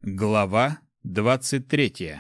Глава 23.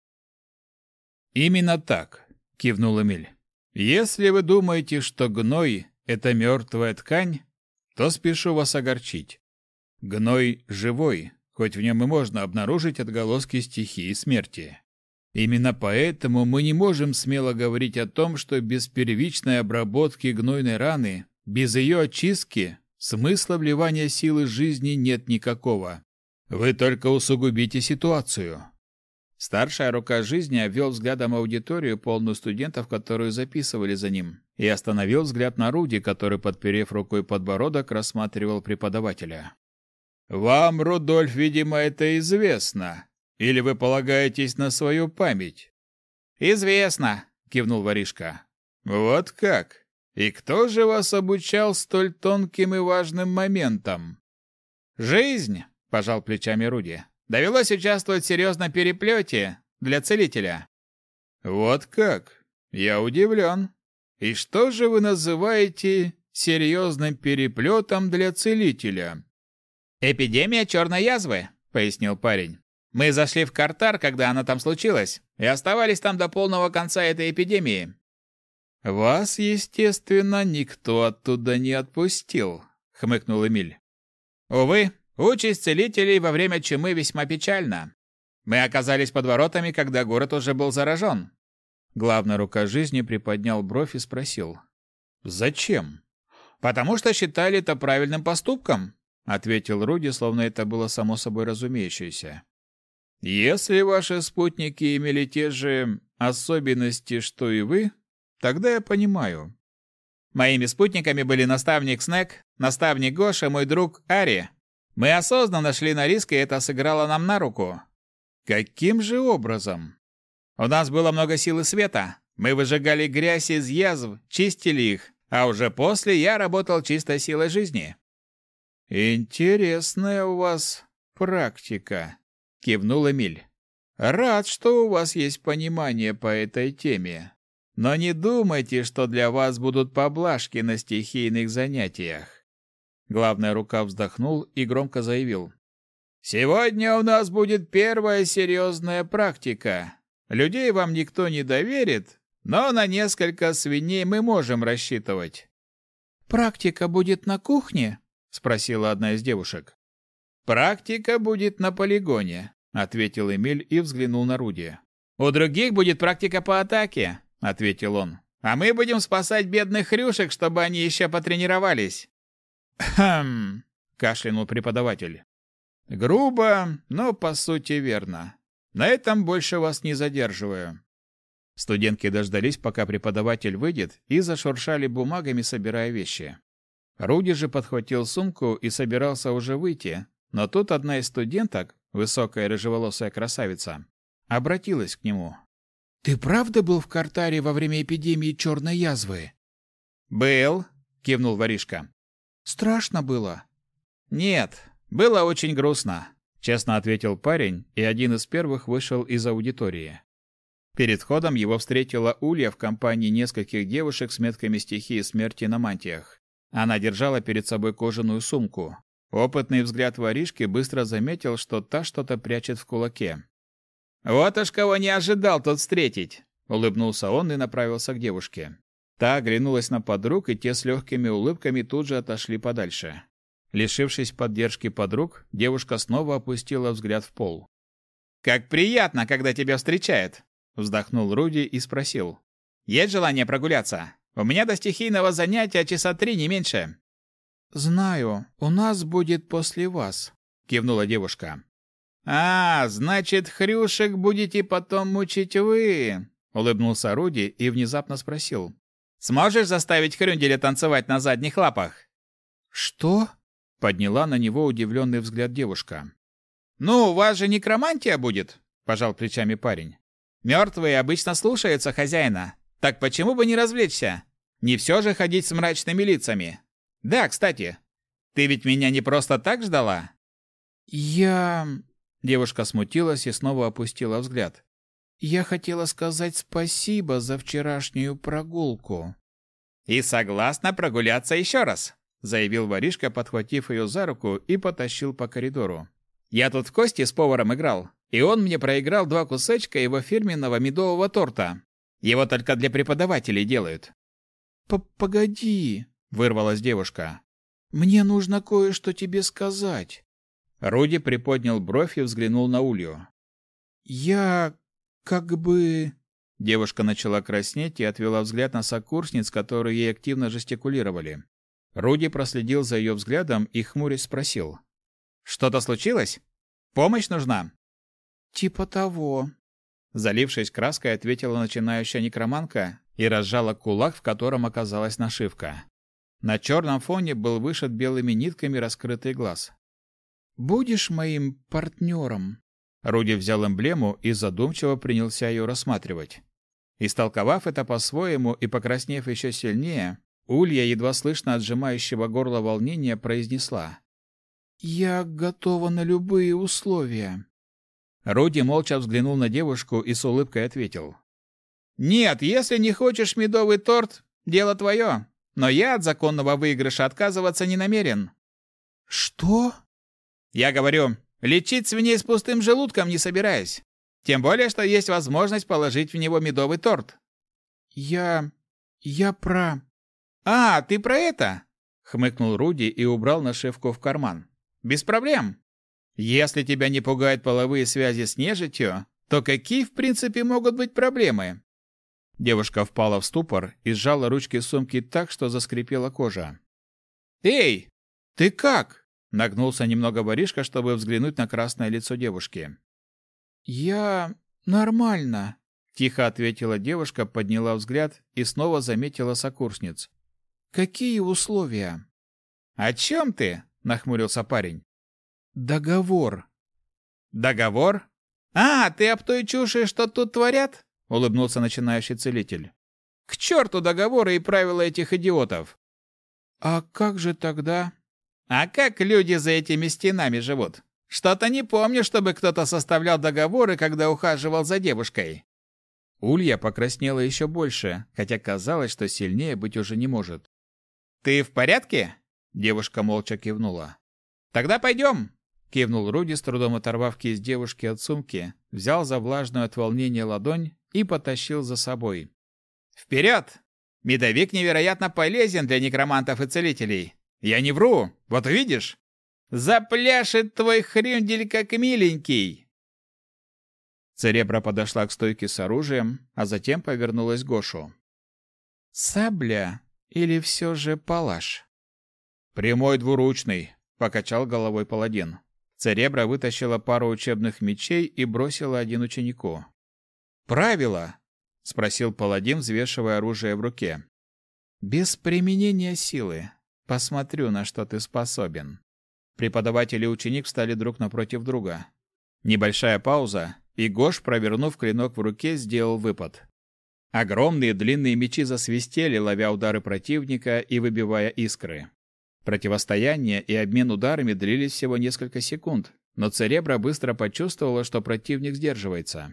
«Именно так», — кивнул Эмиль. «Если вы думаете, что гной — это мертвая ткань, то спешу вас огорчить. Гной живой, хоть в нем и можно обнаружить отголоски стихии смерти. Именно поэтому мы не можем смело говорить о том, что без первичной обработки гнойной раны, без ее очистки, смысла вливания силы жизни нет никакого. Вы только усугубите ситуацию». Старшая рука жизни обвел взглядом аудиторию, полную студентов, которые записывали за ним, и остановил взгляд на Руди, который, подперев рукой подбородок, рассматривал преподавателя. «Вам, Рудольф, видимо, это известно. Или вы полагаетесь на свою память?» «Известно», — кивнул воришка. «Вот как? И кто же вас обучал столь тонким и важным моментам?» «Жизнь», — пожал плечами Руди. «Довелось участвовать в серьезном переплете для целителя». «Вот как? Я удивлен. И что же вы называете серьезным переплетом для целителя?» «Эпидемия черной язвы», — пояснил парень. «Мы зашли в Картар, когда она там случилась, и оставались там до полного конца этой эпидемии». «Вас, естественно, никто оттуда не отпустил», — хмыкнул Эмиль. «Увы, участь целителей во время чумы весьма печальна. Мы оказались под воротами, когда город уже был заражен». Главная рука жизни приподнял бровь и спросил. «Зачем?» «Потому что считали это правильным поступком», — ответил Руди, словно это было само собой разумеющееся. «Если ваши спутники имели те же особенности, что и вы, тогда я понимаю». «Моими спутниками были наставник Снег, наставник Гоша, мой друг Ари. Мы осознанно шли на риск, и это сыграло нам на руку». «Каким же образом?» «У нас было много силы света. Мы выжигали грязь из язв, чистили их, а уже после я работал чистой силой жизни». «Интересная у вас практика», — кивнул Эмиль. «Рад, что у вас есть понимание по этой теме. Но не думайте, что для вас будут поблажки на стихийных занятиях». Главная рука вздохнул и громко заявил. «Сегодня у нас будет первая серьезная практика. Людей вам никто не доверит, но на несколько свиней мы можем рассчитывать». «Практика будет на кухне?» — спросила одна из девушек. «Практика будет на полигоне», — ответил Эмиль и взглянул на Руди. «У других будет практика по атаке», — ответил он. «А мы будем спасать бедных хрюшек, чтобы они еще потренировались». «Хм», — кашлянул преподаватель. «Грубо, но по сути верно. На этом больше вас не задерживаю». Студентки дождались, пока преподаватель выйдет, и зашуршали бумагами, собирая вещи. Руди же подхватил сумку и собирался уже выйти, но тут одна из студенток, высокая рыжеволосая красавица, обратилась к нему. «Ты правда был в Картаре во время эпидемии черной язвы?» «Был», — кивнул воришка. «Страшно было?» «Нет, было очень грустно», — честно ответил парень, и один из первых вышел из аудитории. Перед входом его встретила Улья в компании нескольких девушек с метками стихии смерти на мантиях. Она держала перед собой кожаную сумку. Опытный взгляд воришки быстро заметил, что та что-то прячет в кулаке. «Вот уж кого не ожидал тут встретить!» — улыбнулся он и направился к девушке. Та оглянулась на подруг, и те с легкими улыбками тут же отошли подальше. Лишившись поддержки подруг, девушка снова опустила взгляд в пол. «Как приятно, когда тебя встречают!» — вздохнул Руди и спросил. «Есть желание прогуляться? У меня до стихийного занятия часа 3, не меньше». «Знаю, у нас будет после вас», — кивнула девушка. Значит, хрюшек будете потом мучить вы», — улыбнулся Руди и внезапно спросил. «Сможешь заставить Хрюнделя танцевать на задних лапах?» «Что?» — подняла на него удивленный взгляд девушка. «Ну, у вас же некромантия будет», — пожал плечами парень. «Мертвые обычно слушаются хозяина. Так почему бы не развлечься? Не все же ходить с мрачными лицами. Да, кстати, ты ведь меня не просто так ждала?» Девушка смутилась и снова опустила взгляд. «Я хотела сказать спасибо за вчерашнюю прогулку». «И согласна прогуляться еще раз», — заявил воришка, подхватив ее за руку и потащил по коридору. Я тут в кости с поваром играл, и он мне проиграл 2 кусочка его фирменного медового торта. Его только для преподавателей делают». «Погоди», — вырвалась девушка. «Мне нужно кое-что тебе сказать». Руди приподнял бровь и взглянул на Улью. «Я... как бы...» Девушка начала краснеть и отвела взгляд на сокурсниц, которые ей активно жестикулировали. Руди проследил за ее взглядом и хмурясь спросил. «Что-то случилось? Помощь нужна?» «Типа того», — залившись краской, ответила начинающая некроманка и разжала кулак, в котором оказалась нашивка. На черном фоне был вышит белыми нитками раскрытый глаз. «Будешь моим партнером?» Руди взял эмблему и задумчиво принялся ее рассматривать. Истолковав это по-своему и покраснев еще сильнее, Улья, едва слышно от сжимающего горло волнения, произнесла. «Я готова на любые условия». Руди молча взглянул на девушку и с улыбкой ответил. «Нет, если не хочешь медовый торт, дело твое, но я от законного выигрыша отказываться не намерен». «Что?» «Я говорю, лечить свиней с пустым желудком не собираюсь. Тем более, что есть возможность положить в него медовый торт». Я про...» «А, ты про это?» — хмыкнул Руди и убрал нашивку в карман. «Без проблем. Если тебя не пугают половые связи с нежитью, то какие, в принципе, могут быть проблемы?» Девушка впала в ступор и сжала ручки сумки так, что заскрипела кожа. «Эй, ты как?» — нагнулся немного воришка, чтобы взглянуть на красное лицо девушки. «Я... нормально», — тихо ответила девушка, подняла взгляд и снова заметила сокурсниц. «Какие условия?» «О чем ты?» — нахмурился парень. «Договор». «Договор? А, ты об той чуши, что тут творят?» — улыбнулся начинающий целитель. «К черту договоры и правила этих идиотов!» «А как же тогда?» «А как люди за этими стенами живут? Что-то не помню, чтобы кто-то составлял договоры, когда ухаживал за девушкой». Улья покраснела еще больше, хотя казалось, что сильнее быть уже не может. «Ты в порядке?» — девушка молча кивнула. «Тогда пойдем!» — кивнул Руди, с трудом оторвав кисть девушки от сумки, взял за влажную от волнения ладонь и потащил за собой. «Вперед! Медовик невероятно полезен для некромантов и целителей. Я не вру, вот увидишь. Запляшет твой хрюндель как миленький!» Церебра подошла к стойке с оружием, а затем повернулась к Гошу. «Сабля или все же палаш?» «Прямой двуручный», — покачал головой паладин. Церебра вытащила пару учебных мечей и бросила один ученику. «Правило?» — спросил паладин, взвешивая оружие в руке. «Без применения силы. Посмотрю, на что ты способен». Преподаватель и ученик встали друг напротив друга. Небольшая пауза, и Гош, провернув клинок в руке, сделал выпад. Огромные длинные мечи засвистели, ловя удары противника и выбивая искры. Противостояние и обмен ударами длились всего несколько секунд, но Церебра быстро почувствовала, что противник сдерживается.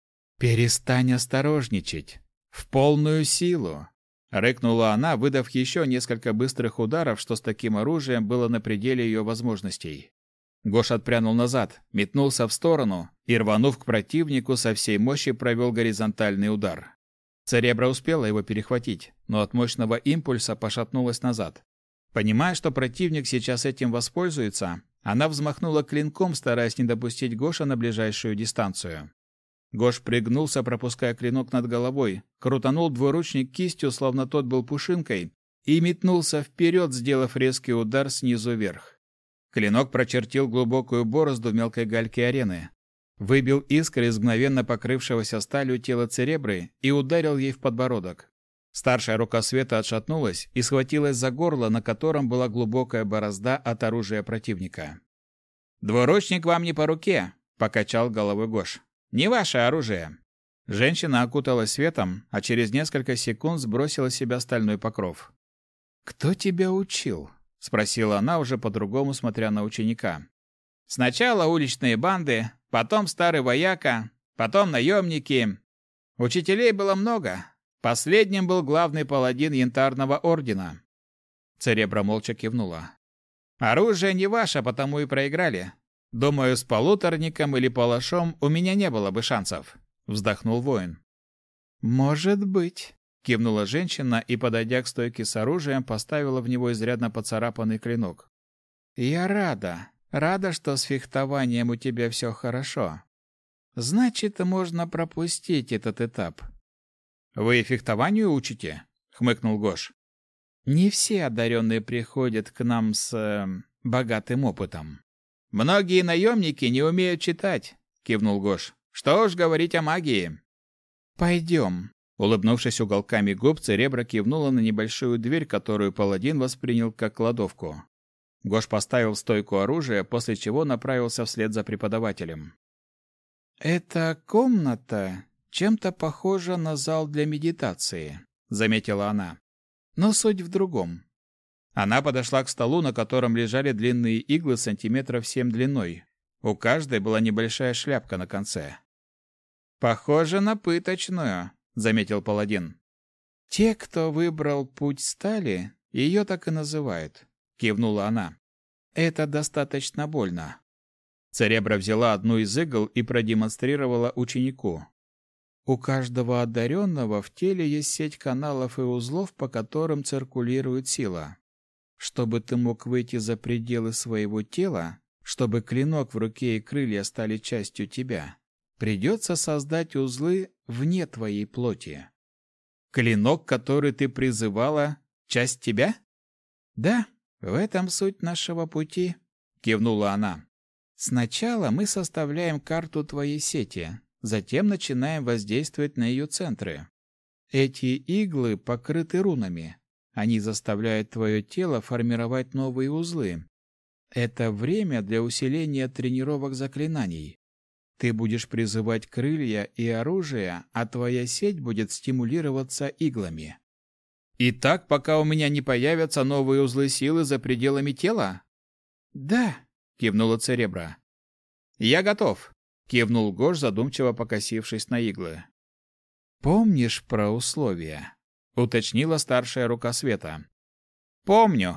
«Перестань осторожничать! В полную силу!» — рыкнула она, выдав еще несколько быстрых ударов, что с таким оружием было на пределе ее возможностей. Гош отпрянул назад, метнулся в сторону и, рванув к противнику, со всей мощи провел горизонтальный удар. Церебра успела его перехватить, но от мощного импульса пошатнулась назад. Понимая, что противник сейчас этим воспользуется, она взмахнула клинком, стараясь не допустить Гоша на ближайшую дистанцию. Гош пригнулся, пропуская клинок над головой, крутанул двуручник кистью, словно тот был пушинкой, и метнулся вперед, сделав резкий удар снизу вверх. Клинок прочертил глубокую борозду в мелкой гальке арены, выбил искры из мгновенно покрывшегося сталью тела Церебры и ударил ей в подбородок. Старшая рука Света отшатнулась и схватилась за горло, на котором была глубокая борозда от оружия противника. «Двуручник вам не по руке», — покачал головой Гош. «Не ваше оружие». Женщина окуталась светом, а через несколько секунд сбросила с себя стальной покров. «Кто тебя учил?» — спросила она, уже по-другому смотря на ученика. «Сначала уличные банды, потом старый вояка, потом наемники. Учителей было много. Последним был главный паладин Янтарного ордена». Церебра молча кивнула. «Оружие не ваше, потому и проиграли. Думаю, с полуторником или палашом у меня не было бы шансов, вздохнул воин. Может быть, кивнула женщина и, подойдя к стойке с оружием, поставила в него изрядно поцарапанный клинок. Я рада, что с фехтованием у тебя все хорошо. Значит, можно пропустить этот этап. Вы фехтованию учите? Хмыкнул Гош. Не все одаренные приходят к нам с богатым опытом. Многие наемники не умеют читать, кивнул Гош. Что уж говорить о магии. Пойдем. Улыбнувшись уголками губ, Церебра кивнула на небольшую дверь, которую паладин воспринял как кладовку. Гош поставил в стойку оружие, после чего направился вслед за преподавателем. «Эта комната чем-то похожа на зал для медитации», — заметила она. «Но суть в другом». Она подошла к столу, на котором лежали длинные иглы сантиметров 7 длиной. У каждой была небольшая шляпка на конце. «Похоже на пыточную», — заметил паладин. «Те, кто выбрал путь стали, ее так и называют», — кивнула она. «Это достаточно больно». Церебра взяла одну из игл и продемонстрировала ученику. У каждого одаренного в теле есть сеть каналов и узлов, по которым циркулирует сила. Чтобы ты мог выйти за пределы своего тела, чтобы клинок в руке и крылья стали частью тебя, придется создать узлы вне твоей плоти. Клинок, который ты призывала, часть тебя? Да, в этом суть нашего пути, кивнула она. Сначала мы составляем карту твоей сети, затем начинаем воздействовать на ее центры. Эти иглы покрыты рунами. Они заставляют твое тело формировать новые узлы. Это время для усиления тренировок заклинаний. Ты будешь призывать крылья и оружие, а твоя сеть будет стимулироваться иглами. И так, пока у меня не появятся новые узлы силы за пределами тела? Да, кивнула Церебра. Я готов, кивнул Гош, задумчиво покосившись на иглы. Помнишь про условия? Уточнила старшая рука света. Помню.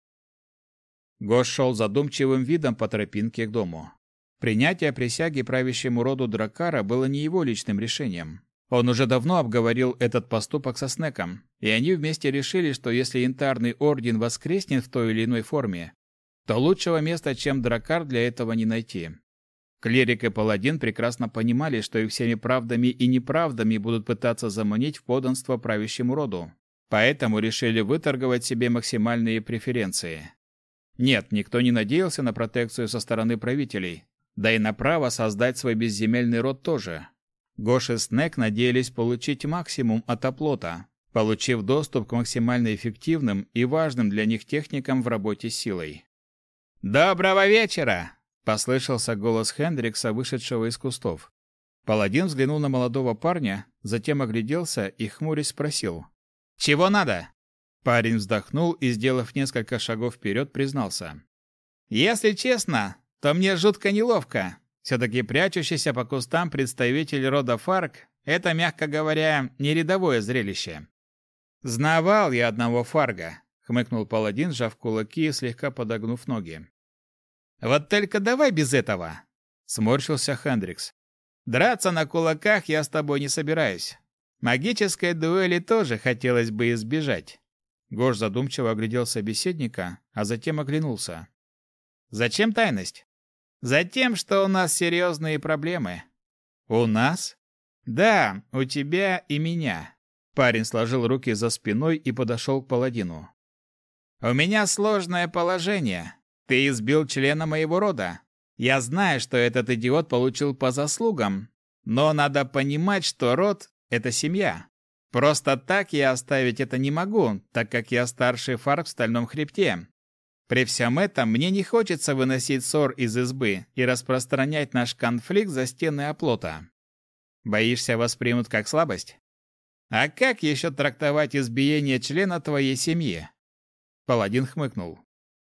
Гош шел задумчивым видом по тропинке к дому. Принятие присяги правящему роду Драккара было не его личным решением. Он уже давно обговорил этот поступок со Снеком, и они вместе решили, что если Янтарный Орден воскреснет в той или иной форме, то лучшего места, чем Драккар, для этого не найти. Клирик и паладин прекрасно понимали, что их всеми правдами и неправдами будут пытаться заманить в подданство правящему роду, поэтому решили выторговать себе максимальные преференции. Нет, никто не надеялся на протекцию со стороны правителей, да и на право создать свой безземельный род тоже. Гош и Снек надеялись получить максимум от оплота, получив доступ к максимально эффективным и важным для них техникам в работе с силой. «Доброго вечера!» — послышался голос Хендрикса, вышедшего из кустов. Паладин взглянул на молодого парня, затем огляделся и, хмурясь, спросил: «Чего надо?» Парень вздохнул и, сделав несколько шагов вперед, признался: «Если честно, то мне жутко неловко. Все-таки прячущийся по кустам представитель рода Фарк — это, мягко говоря, не рядовое зрелище». «Знавал я одного Фарга», — хмыкнул паладин, сжав кулаки и слегка подогнув ноги. «Вот только давай без этого», — сморщился Хендрикс. «Драться на кулаках я с тобой не собираюсь. Магической дуэли тоже хотелось бы избежать». Гош задумчиво оглядел собеседника, а затем оглянулся. «Зачем тайность?» «Затем, что у нас серьезные проблемы». «У нас?» «Да, у тебя и меня». Парень сложил руки за спиной и подошел к паладину. «У меня сложное положение. Ты избил члена моего рода. Я знаю, что этот идиот получил по заслугам, но надо понимать, что род — это семья. Просто так я оставить это не могу, так как я старший Фарк в Стальном Хребте. При всем этом мне не хочется выносить ссор из избы и распространять наш конфликт за стены оплота. Боишься, воспримут как слабость? А как еще трактовать избиение члена твоей семьи?» Паладин хмыкнул.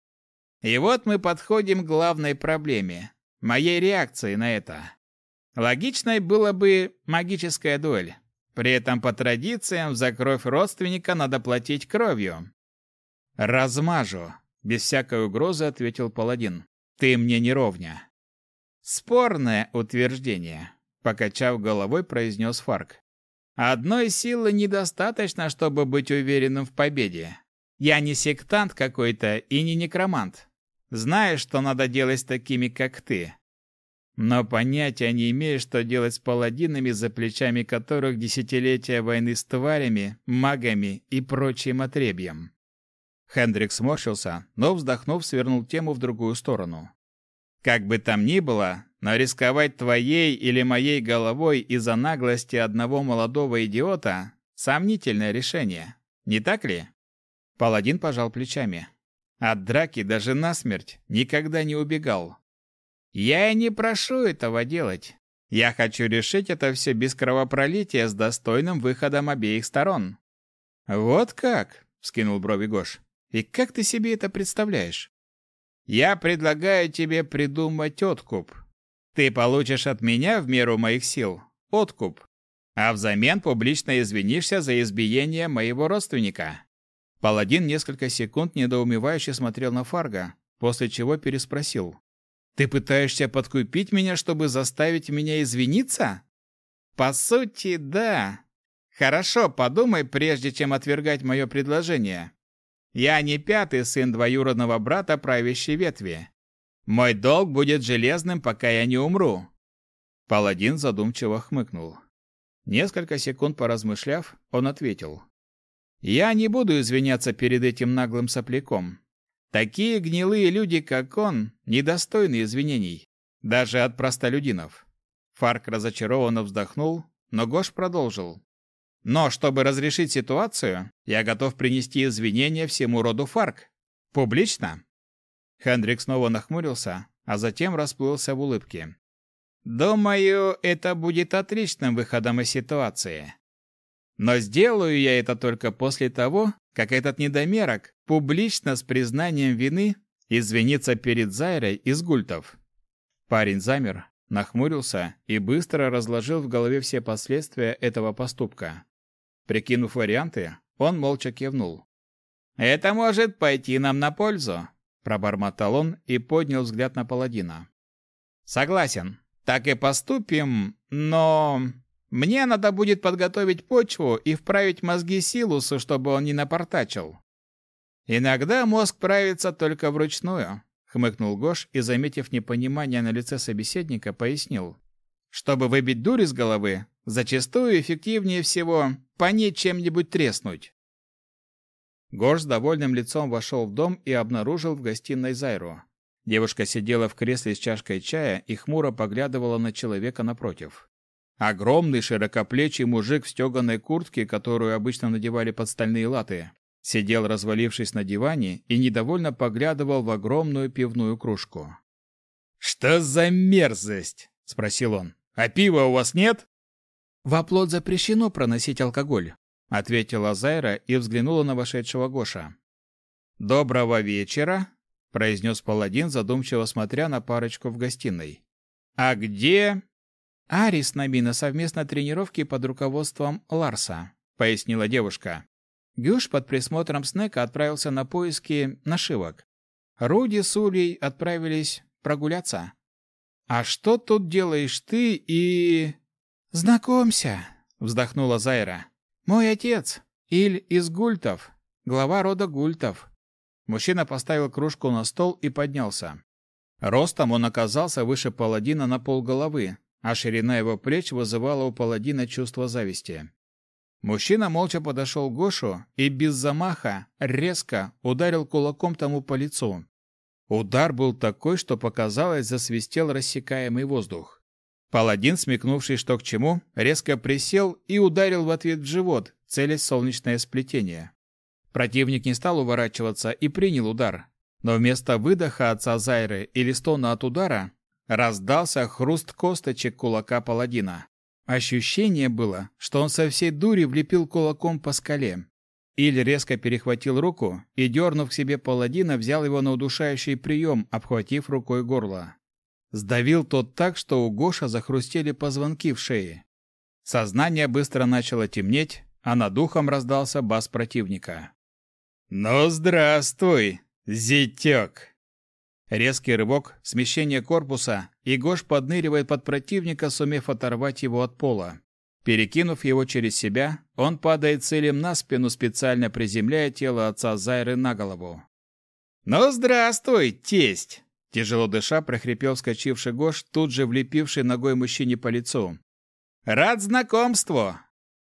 «И вот мы подходим к главной проблеме, моей реакции на это. Логичной было бы магическая дуэль. При этом по традициям за кровь родственника надо платить кровью». «Размажу», — без всякой угрозы ответил паладин. «Ты мне не ровня». Спорное утверждение, покачав головой, произнес Фарк. Одной силы недостаточно, чтобы быть уверенным в победе. Я не сектант какой-то и не некромант. Знаю, что надо делать с такими, как ты. Но понятия не имею, что делать с паладинами, за плечами которых десятилетия войны с тварями, магами и прочим отребьем. Хендрик сморщился, но, вздохнув, свернул тему в другую сторону. Как бы там ни было, но рисковать твоей или моей головой из-за наглости одного молодого идиота – сомнительное решение, не так ли? Паладин пожал плечами. От драки даже насмерть никогда не убегал. Я и не прошу этого делать. Я хочу решить это все без кровопролития с достойным выходом обеих сторон. Вот как? Вскинул брови Гош. И как ты себе это представляешь? Я предлагаю тебе придумать откуп. Ты получишь от меня в меру моих сил откуп, а взамен публично извинишься за избиение моего родственника. Паладин несколько секунд недоумевающе смотрел на Фарга, после чего переспросил. Ты пытаешься подкупить меня, чтобы заставить меня извиниться? По сути, да. Хорошо, подумай, прежде чем отвергать мое предложение. Я не пятый сын двоюродного брата правящей ветви. Мой долг будет железным, пока я не умру. Паладин задумчиво хмыкнул. Несколько секунд поразмышляв, он ответил. Я не буду извиняться перед этим наглым сопляком. Такие гнилые люди, как он, недостойны извинений, даже от простолюдинов. Фарк разочарованно вздохнул, но Гош продолжил. Но чтобы разрешить ситуацию, я готов принести извинения всему роду Фарк. Публично. Хендрик снова нахмурился, а затем расплылся в улыбке. Думаю, это будет отличным выходом из ситуации. Но сделаю я это только после того, как этот недомерок публично с признанием вины извинится перед Зайрой из гультов. Парень замер, нахмурился и быстро разложил в голове все последствия этого поступка. Прикинув варианты, он молча кивнул. «Это может пойти нам на пользу», – пробормотал он и поднял взгляд на паладина. «Согласен, так и поступим, но мне надо будет подготовить почву и вправить мозги Силусу, чтобы он не напортачил». «Иногда мозг правится только вручную», – хмыкнул Гош и, заметив непонимание на лице собеседника, пояснил. «Чтобы выбить дурь из головы, зачастую эффективнее всего по ней чем-нибудь треснуть». Гош с довольным лицом вошел в дом и обнаружил в гостиной Зайру. Девушка сидела в кресле с чашкой чая и хмуро поглядывала на человека напротив. Огромный широкоплечий мужик в стеганой куртке, которую обычно надевали под стальные латы, сидел, развалившись на диване, и недовольно поглядывал в огромную пивную кружку. «Что за мерзость?» – спросил он. «А пива у вас нет?» «В оплот запрещено проносить алкоголь», – ответила Зайра и взглянула на вошедшего Гоша. «Доброго вечера», – произнес паладин, задумчиво смотря на парочку в гостиной. «А где?» «Ари с нами на совместной тренировке под руководством Ларса», – пояснила девушка. Гюш под присмотром Снека отправился на поиски нашивок. Руди с Улей отправились прогуляться. «А что тут делаешь ты и...» «Знакомься», — вздохнула Зайра. «Мой отец, Иль из гультов, глава рода гультов». Мужчина поставил кружку на стол и поднялся. Ростом он оказался выше паладина на полголовы, а ширина его плеч вызывала у паладина чувство зависти. Мужчина молча подошел к Гошу и без замаха резко ударил кулаком тому по лицу. Удар был такой, что, показалось, засвистел рассекаемый воздух. Паладин, смекнувший, что к чему, резко присел и ударил в ответ в живот, целясь в солнечное сплетение. Противник не стал уворачиваться и принял удар, но вместо выдоха отца Зайры или стона от удара раздался хруст косточек кулака паладина. Ощущение было, что он со всей дури влепил кулаком по скале. Иль резко перехватил руку и, дернув к себе паладина, взял его на удушающий прием, обхватив рукой горло. Сдавил тот так, что у Гоша захрустели позвонки в шее. Сознание быстро начало темнеть, а над ухом раздался бас противника. «Ну, здравствуй, зятек!» Резкий рывок, смещение корпуса, и Гош подныривает под противника, сумев оторвать его от пола. Перекинув его через себя, он падает целым на спину, специально приземляя тело отца Зайры на голову. «Ну, здравствуй, тесть!» Тяжело дыша, прохрипел вскочивший Гош, тут же влепивший ногой мужчине по лицу. «Рад знакомству!